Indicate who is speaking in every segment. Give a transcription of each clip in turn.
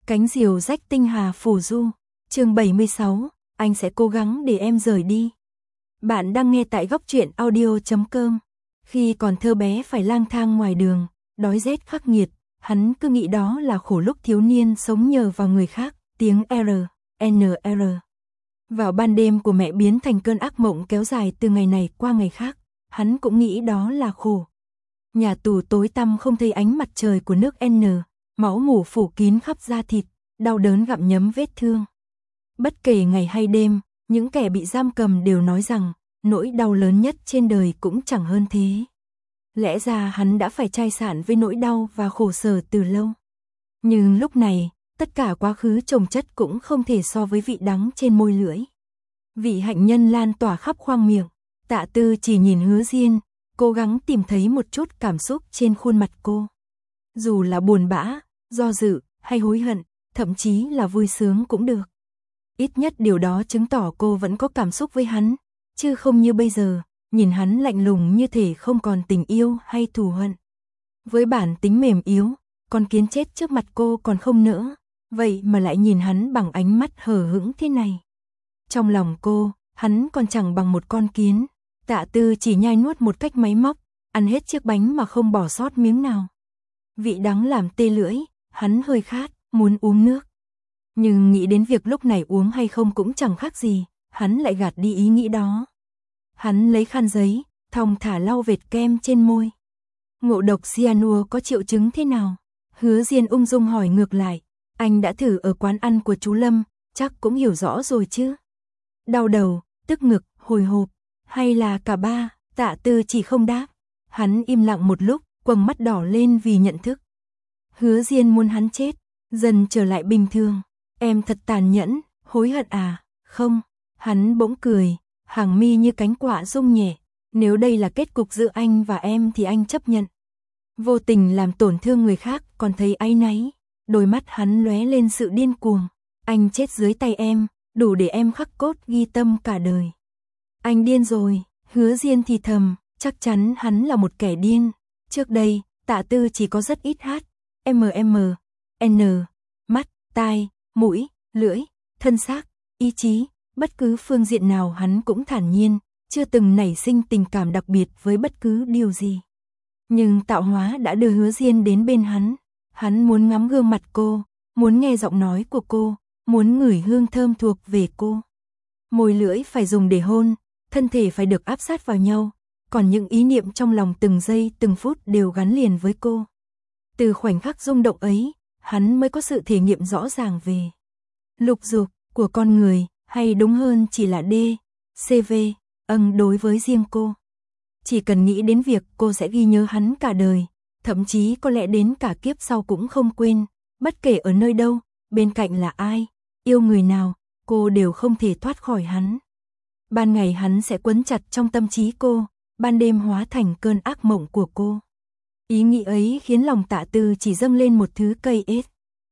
Speaker 1: Cánh diều rách tinh hà phù du. Chương 76, anh sẽ cố gắng để em rời đi. Bạn đang nghe tại góc truyện audio.com. Khi còn thơ bé phải lang thang ngoài đường, đói rét khắc nghiệt, hắn cứ nghĩ đó là khổ lúc thiếu niên sống nhờ vào người khác, tiếng NR. Vào ban đêm của mẹ biến thành cơn ác mộng kéo dài từ ngày này qua ngày khác, hắn cũng nghĩ đó là khổ. Nhà tù tối tăm không thấy ánh mặt trời của nước N, máu mủ phủ kín khắp da thịt, đau đớn gặm nhấm vết thương. Bất kể ngày hay đêm, những kẻ bị giam cầm đều nói rằng, nỗi đau lớn nhất trên đời cũng chẳng hơn thế. Lẽ ra hắn đã phải chai sạn với nỗi đau và khổ sở từ lâu. Nhưng lúc này, tất cả quá khứ chồng chất cũng không thể so với vị đắng trên môi lưỡi. Vị hạnh nhân lan tỏa khắp khoang miệng, Tạ Tư chỉ nhìn Hứa Diên, cố gắng tìm thấy một chút cảm xúc trên khuôn mặt cô. Dù là buồn bã, do dự, hay hối hận, thậm chí là vui sướng cũng được. Ít nhất điều đó chứng tỏ cô vẫn có cảm xúc với hắn, chứ không như bây giờ, nhìn hắn lạnh lùng như thể không còn tình yêu hay thù hận. Với bản tính mềm yếu, con kiến chết trước mặt cô còn không nỡ, vậy mà lại nhìn hắn bằng ánh mắt hờ hững thế này. Trong lòng cô, hắn còn chẳng bằng một con kiến. Tạ Tư chỉ nhai nuốt một cách máy móc, ăn hết chiếc bánh mà không bỏ sót miếng nào. Vị đắng làm tê lưỡi, hắn hơi khát, muốn uống nước. Nhưng nghĩ đến việc lúc này uống hay không cũng chẳng khác gì, hắn lại gạt đi ý nghĩ đó. Hắn lấy khăn giấy, thong thả lau vệt kem trên môi. Ngộ độc cyanua có triệu chứng thế nào? Hứa Diên ung dung hỏi ngược lại. Anh đã thử ở quán ăn của chú Lâm, chắc cũng hiểu rõ rồi chứ. Đau đầu, tức ngực, hồi hộp, hay là cả ba? Tạ Tư chỉ không đáp. Hắn im lặng một lúc, quầng mắt đỏ lên vì nhận thức. Hứa Diên muốn hắn chết, dần trở lại bình thường. Em thật tàn nhẫn, hối hận à? Không. Hắn bỗng cười, hàng mi như cánh quạ rung nhẹ. Nếu đây là kết cục giữa anh và em thì anh chấp nhận. Vô tình làm tổn thương người khác còn thấy áy náy. Đôi mắt hắn lóe lên sự điên cuồng. Anh chết dưới tay em, đủ để em khắc cốt ghi tâm cả đời. Anh điên rồi, Hứa Diên thì thầm, chắc chắn hắn là một kẻ điên. Trước đây, Tạ Tư chỉ có rất ít hát, N, mắt, tai, mũi, lưỡi, thân xác, ý chí, bất cứ phương diện nào hắn cũng thản nhiên, chưa từng nảy sinh tình cảm đặc biệt với bất cứ điều gì. Nhưng tạo hóa đã đưa Hứa Diên đến bên hắn. Hắn muốn ngắm gương mặt cô, muốn nghe giọng nói của cô, muốn ngửi hương thơm thuộc về cô. Môi lưỡi phải dùng để hôn, thân thể phải được áp sát vào nhau, còn những ý niệm trong lòng từng giây từng phút đều gắn liền với cô. Từ khoảnh khắc rung động ấy, hắn mới có sự thể nghiệm rõ ràng về lục dục của con người, hay đúng hơn chỉ là CV, đối với riêng cô. Chỉ cần nghĩ đến việc cô sẽ ghi nhớ hắn cả đời, thậm chí có lẽ đến cả kiếp sau cũng không quên, bất kể ở nơi đâu, bên cạnh là ai, yêu người nào, cô đều không thể thoát khỏi hắn. Ban ngày hắn sẽ quấn chặt trong tâm trí cô, ban đêm hóa thành cơn ác mộng của cô. Ý nghĩ ấy khiến lòng Tạ Tư chỉ dâng lên một thứ cây ết.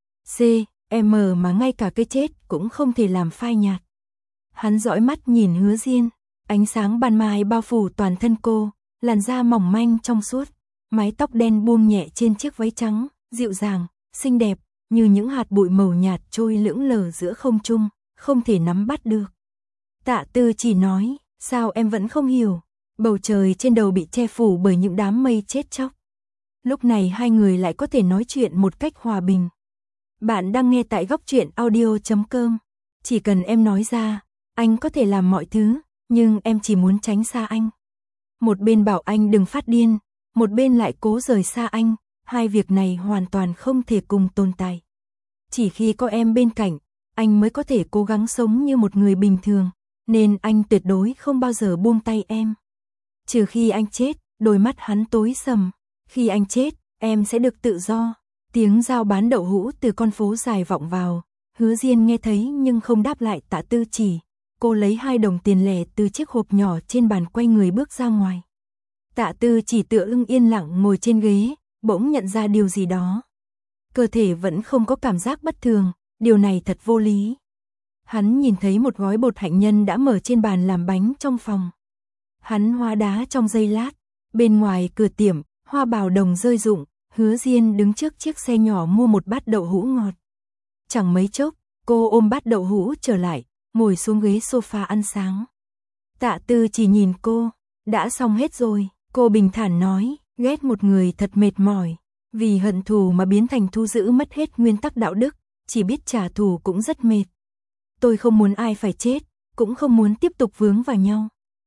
Speaker 1: mà ngay cả cái chết cũng không thể làm phai nhạt. Hắn dõi mắt nhìn Hứa Diên, ánh sáng ban mai bao phủ toàn thân cô, làn da mỏng manh trong suốt, mái tóc đen buông nhẹ trên chiếc váy trắng, dịu dàng, xinh đẹp, như những hạt bụi màu nhạt trôi lững lờ giữa không trung, không thể nắm bắt được. Tạ Tư chỉ nói, sao em vẫn không hiểu? Bầu trời trên đầu bị che phủ bởi những đám mây chết chóc. Lúc này hai người lại có thể nói chuyện một cách hòa bình. Bạn đang nghe tại góc truyện audio.com. Chỉ cần em nói ra, anh có thể làm mọi thứ, nhưng em chỉ muốn tránh xa anh. Một bên bảo anh đừng phát điên, một bên lại cố rời xa anh, hai việc này hoàn toàn không thể cùng tồn tại. Chỉ khi có em bên cạnh, anh mới có thể cố gắng sống như một người bình thường, nên anh tuyệt đối không bao giờ buông tay em. Trừ khi anh chết, đôi mắt hắn tối sầm, khi anh chết, em sẽ được tự do. Tiếng dao bán đậu hũ từ con phố dài vọng vào, Hứa Diên nghe thấy nhưng không đáp lại Tạ Tư chỉ. Cô lấy 2 đồng tiền lẻ từ chiếc hộp nhỏ trên bàn, quay người bước ra ngoài. Tạ Tư chỉ tựa lưng yên lặng ngồi trên ghế, bỗng nhận ra điều gì đó. Cơ thể vẫn không có cảm giác bất thường, điều này thật vô lý. Hắn nhìn thấy một gói bột hạnh nhân đã mở trên bàn làm bánh trong phòng. Hắn hóa đá trong giây lát, bên ngoài cửa tiệm, hoa bào đồng rơi rụng, Hứa Diên đứng trước chiếc xe nhỏ mua một bát đậu hũ ngọt. Chẳng mấy chốc, cô ôm bát đậu hũ trở lại, ngồi xuống ghế sofa ăn sáng. Tạ Tư chỉ nhìn cô, đã xong hết rồi, cô bình thản nói, ghét một người thật mệt mỏi, vì hận thù mà biến thành thu giữ mất hết nguyên tắc đạo đức, chỉ biết trả thù cũng rất mệt. Tôi không muốn ai phải chết, cũng không muốn tiếp tục vướng vào nhau.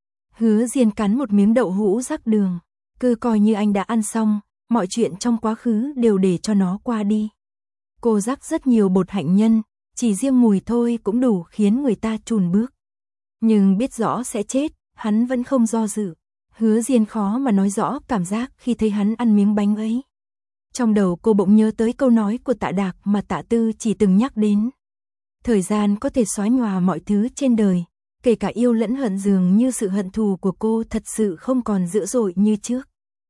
Speaker 1: Hứa Diên cắn một miếng đậu hũ rắc đường, cứ coi như anh đã ăn xong, mọi chuyện trong quá khứ đều để cho nó qua đi. Cô rắc rất nhiều bột hạnh nhân, chỉ riêng mùi thôi cũng đủ khiến người ta chùn bước. Nhưng biết rõ sẽ chết, hắn vẫn không do dự. Hứa Diên khó mà nói rõ cảm giác khi thấy hắn ăn miếng bánh ấy. Trong đầu cô bỗng nhớ tới câu nói của Tạ Đạc mà Tạ Tư chỉ từng nhắc đến. Thời gian có thể xóa nhòa mọi thứ trên đời, kể cả yêu lẫn hận, dường như sự hận thù của cô thật sự không còn dữ dội như trước.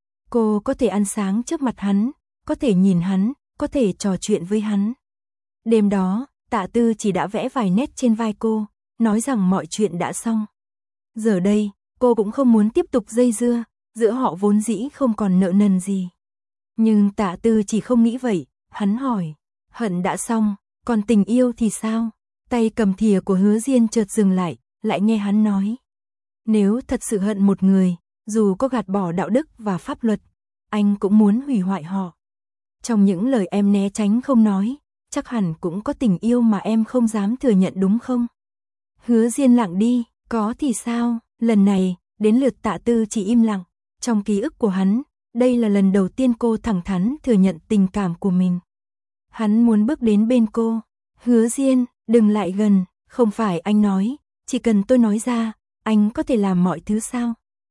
Speaker 1: Cô có thể ăn sáng trước mặt hắn, có thể nhìn hắn, có thể trò chuyện với hắn. Đêm đó, Tạ Tư chỉ đã vẽ vài nét trên vai cô, nói rằng mọi chuyện đã xong. Giờ đây, cô cũng không muốn tiếp tục dây dưa, giữa họ vốn dĩ không còn nợ nần gì. Nhưng Tạ Tư chỉ không nghĩ vậy, hắn hỏi, hận đã xong, còn tình yêu thì sao? Tay cầm thìa của Hứa Diên chợt dừng lại nghe hắn nói. Nếu thật sự hận một người, dù có gạt bỏ đạo đức và pháp luật, anh cũng muốn hủy hoại họ. Trong những lời em né tránh không nói, chắc hẳn cũng có tình yêu mà em không dám thừa nhận đúng không? Hứa Diên lặng đi, có thì sao? Lần này, đến lượt Tạ Tư chỉ im lặng. Trong ký ức của hắn, đây là lần đầu tiên cô thẳng thắn thừa nhận tình cảm của mình. Hắn muốn bước đến bên cô. Hứa Diên, đừng lại gần, không phải anh nói, chỉ cần tôi nói ra, anh có thể làm mọi thứ sao?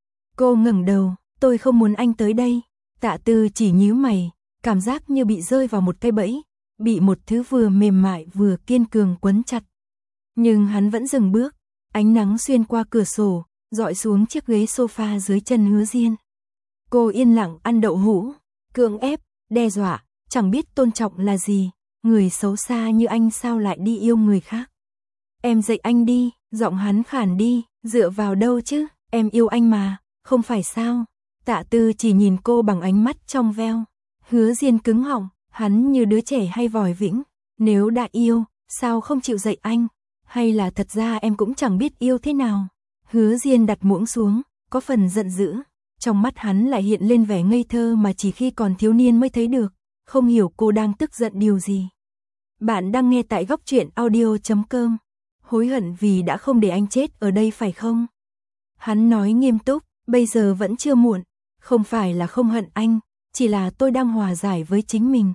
Speaker 1: Cô ngẩng đầu, tôi không muốn anh tới đây. Tạ Tư chỉ nhíu mày, cảm giác như bị rơi vào một cái bẫy, bị một thứ vừa mềm mại vừa kiên cường quấn chặt. Nhưng hắn vẫn dừng bước, ánh nắng xuyên qua cửa sổ, dọi xuống chiếc ghế sofa dưới chân Hứa Diên. Cô yên lặng ăn đậu hũ, cưỡng ép, đe dọa, chẳng biết tôn trọng là gì, người xấu xa như anh sao lại đi yêu người khác. Em dạy anh đi, giọng hắn khản đi, dựa vào đâu chứ, em yêu anh mà, không phải sao? Tạ Tư chỉ nhìn cô bằng ánh mắt trong veo. Hứa Diên cứng họng, hắn như đứa trẻ hay vòi vĩnh, nếu đã yêu, sao không chịu dạy anh? Hay là thật ra em cũng chẳng biết yêu thế nào? Hứa Diên đặt muỗng xuống, có phần giận dữ. Trong mắt hắn lại hiện lên vẻ ngây thơ mà chỉ khi còn thiếu niên mới thấy được. Không hiểu cô đang tức giận điều gì. Bạn đang nghe tại góc truyện audio.com. Hối hận vì đã không để anh chết ở đây phải không? Hắn nói nghiêm túc, bây giờ vẫn chưa muộn. Không phải là không hận anh, chỉ là tôi đang hòa giải với chính mình.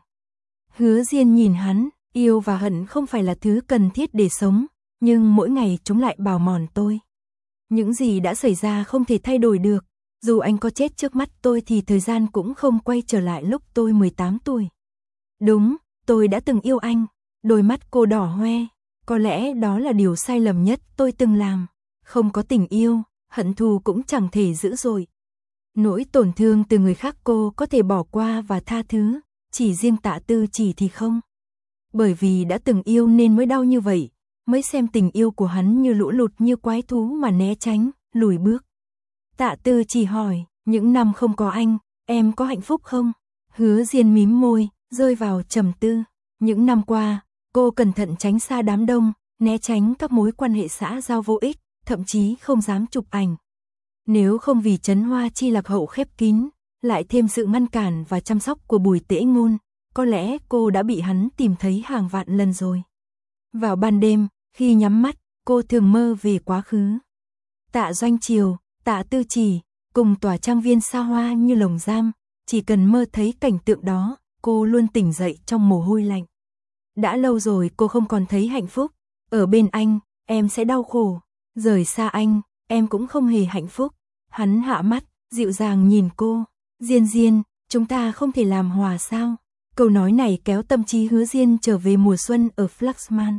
Speaker 1: Hứa Diên nhìn hắn, yêu và hận không phải là thứ cần thiết để sống, nhưng mỗi ngày chúng lại bào mòn tôi. Những gì đã xảy ra không thể thay đổi được, dù anh có chết trước mắt tôi thì thời gian cũng không quay trở lại lúc tôi 18 tuổi. Đúng, tôi đã từng yêu anh. Đôi mắt cô đỏ hoe, có lẽ đó là điều sai lầm nhất tôi từng làm. Không có tình yêu, hận thù cũng chẳng thể dữ dội. Nỗi tổn thương từ người khác cô có thể bỏ qua và tha thứ, chỉ riêng Tạ Tư chỉ thì không. Bởi vì đã từng yêu nên mới đau như vậy, mới xem tình yêu của hắn như lũ lụt, như quái thú mà né tránh, lùi bước. Tạ Tư chỉ hỏi, những năm không có anh, em có hạnh phúc không? Hứa Diên mím môi, rơi vào trầm tư. Những năm qua, cô cẩn thận tránh xa đám đông, né tránh các mối quan hệ xã giao vô ích, thậm chí không dám chụp ảnh. Nếu không vì Trấn Hoa Chi lạc hậu khép kín, lại thêm sự ngăn cản và chăm sóc của Bùi Tễ Ngôn, có lẽ cô đã bị hắn tìm thấy hàng vạn lần rồi. Vào ban đêm, khi nhắm mắt, cô thường mơ về quá khứ. Tạ Doanh Triều, Tạ Tư Chỉ, cùng tòa trang viên xa hoa như lồng giam, chỉ cần mơ thấy cảnh tượng đó, cô luôn tỉnh dậy trong mồ hôi lạnh. Đã lâu rồi cô không còn thấy hạnh phúc, ở bên anh, em sẽ đau khổ, rời xa anh, em cũng không hề hạnh phúc. Hắn hạ mắt, dịu dàng nhìn cô, Diên Diên, chúng ta không thể làm hòa sao? Câu nói này kéo tâm trí Hứa Diên trở về mùa xuân ở Flaxman.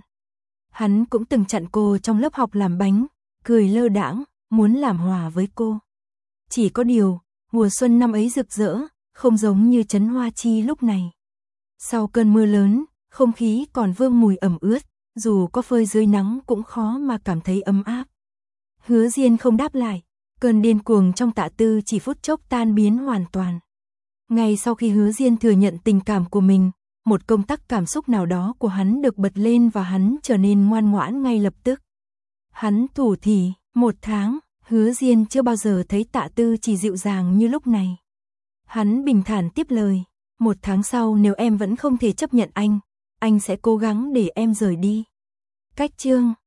Speaker 1: Hắn cũng từng chặn cô trong lớp học làm bánh, cười lơ đãng, muốn làm hòa với cô. Chỉ có điều, mùa xuân năm ấy rực rỡ, không giống như Trấn Hoa Chi lúc này. Sau cơn mưa lớn, không khí còn vương mùi ẩm ướt, dù có phơi dưới nắng cũng khó mà cảm thấy ấm áp. Hứa Diên không đáp lại, cơn điên cuồng trong Tạ Tư chỉ phút chốc tan biến hoàn toàn. Ngay sau khi Hứa Diên thừa nhận tình cảm của mình, một công tắc cảm xúc nào đó của hắn được bật lên và hắn trở nên ngoan ngoãn ngay lập tức. Hắn thủ thỉ, 1 tháng, Hứa Diên chưa bao giờ thấy Tạ Tư chỉ dịu dàng như lúc này. Hắn bình thản tiếp lời, 1 tháng sau nếu em vẫn không thể chấp nhận anh sẽ cố gắng để em rời đi. Cách chương